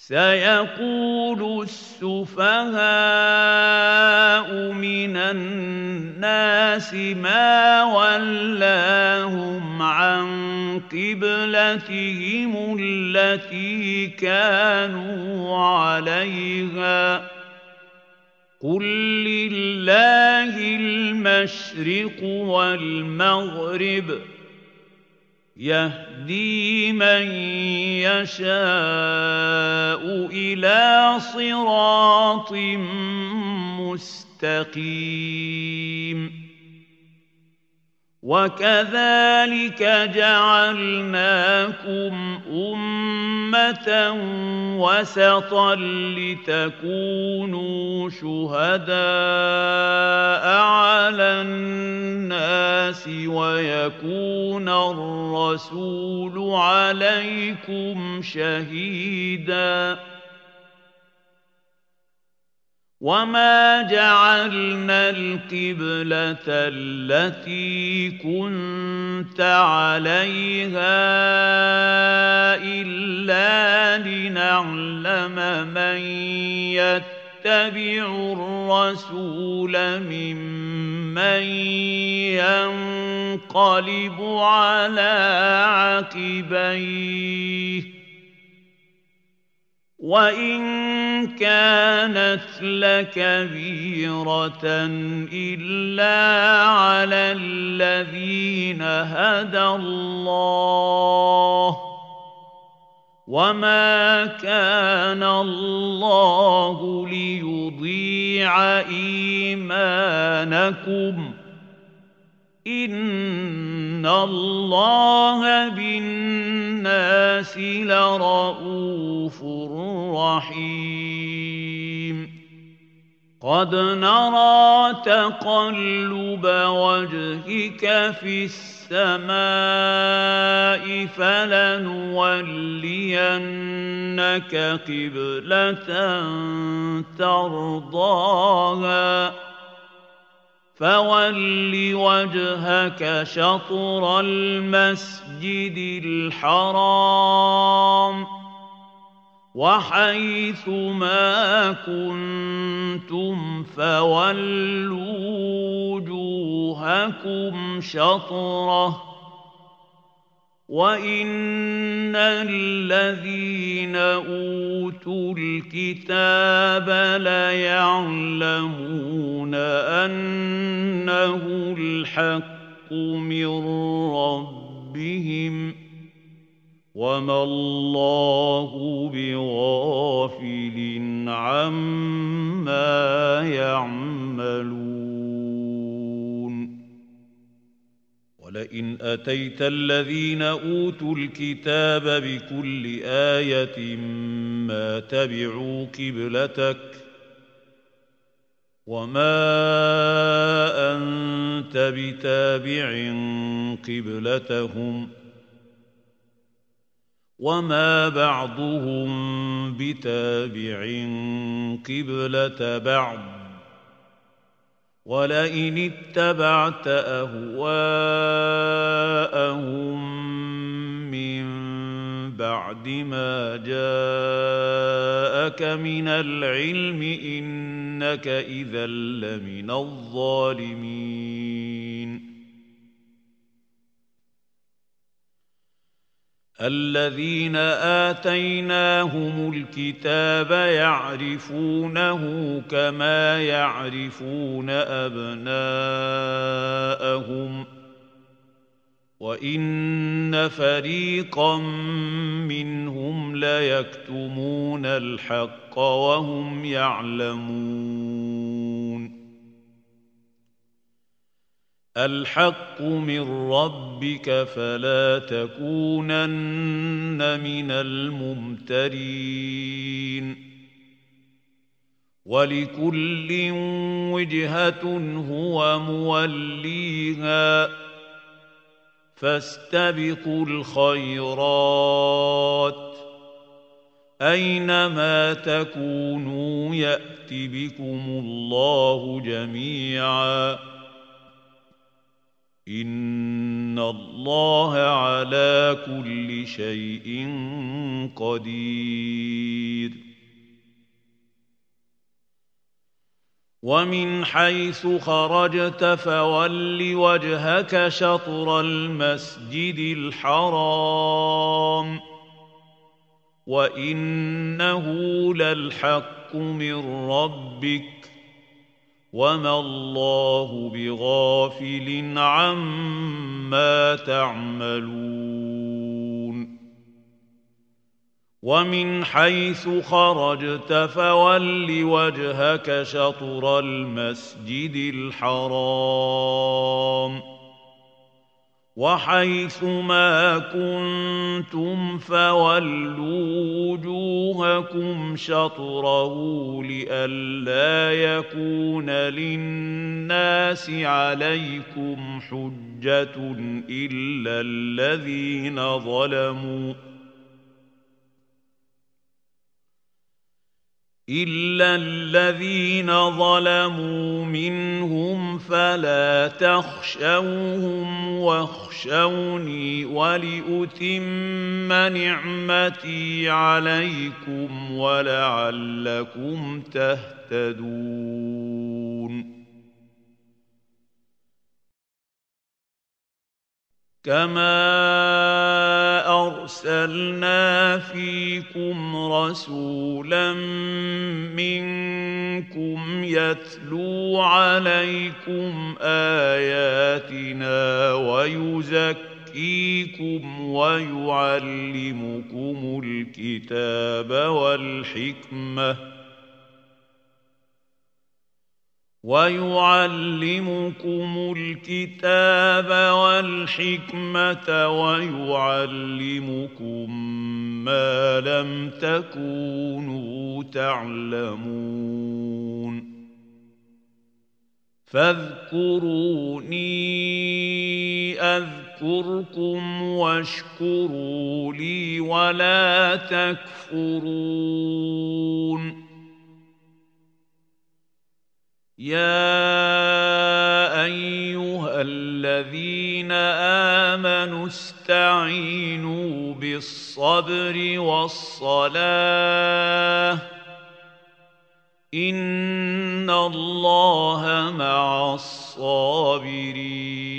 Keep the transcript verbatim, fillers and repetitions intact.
سيقول السفهاء من الناس ما ولاهم عن قبلتهم التي كانوا عليها قل لله المشرق والمغرب يهدي من يشاء إلى صراط مستقيم وكذلك جعلناكم أمة وسطا لتكونوا شهداء على الناس ويكون الرسول عليكم شهيداً وما جعلنا القبلة التي كنت عليها إلا لنعلم من يتبع الرسول ممن ينقلب على عقبيه وإن كانت لكبيرة إلا على الذين هدى الله وما كان الله ليضيع إيمانكم إن الله بالناس لرءوف رحيم قد نرى تقلب وجهك في السماء فلنولينك قبلة ترضاها فول وجهك شطر المسجد الحرام وحيث ما كنتم فولوا وجوهكم شطره وإن الذين أوتوا الكتاب ليعلمون أنه الحق من ربهم وما الله بغافل عما يعملون ولئن أتيت الذين أوتوا الكتاب بكل آية ما تبعوا قبلتك وما أنت بتابع قبلتهم وما بعضهم بتابع قبلة بعض ولئن اتبعت أهواءهم من بعد ما جاءك من العلم إنك إذا لمن الظالمين الذين آتيناهم الكتاب يعرفونه كما يعرفون أبناءهم وإن فريقا منهم ليكتمون الحق وهم يعلمون الحق من ربك فلا تكونن من الممترين ولكل وجهة هو موليها فاستبقوا الخيرات أينما تكونوا يأت بكم الله جميعا إن الله على كل شيء قدير ومن حيث خرجت فول وجهك شطر المسجد الحرام وإنه للحق من ربك وما الله بغافل عما تعملون ومن حيث خرجت فول وجهك شطر المسجد الحرام وحيث ما كنتم فولوا وجوهكم شطره لئلا يكون للناس عليكم حجة إلا الذين ظلموا إلا الذين ظلموا منهم فلا تخشوهم واخشوني ولأتم نعمتي عليكم ولعلكم تهتدون كما أرسلنا فيكم رسولا منكم يتلو عليكم آياتنا ويزكيكم ويعلمكم الكتاب والحكمة ويعلمكم الكتاب والحكمة ويعلمكم ما لم تكونوا تعلمون فاذكروني أذكركم واشكروا لي ولا تكفرون يا أيها الذين آمنوا استعينوا بالصبر والصلاة إن الله مع الصابرين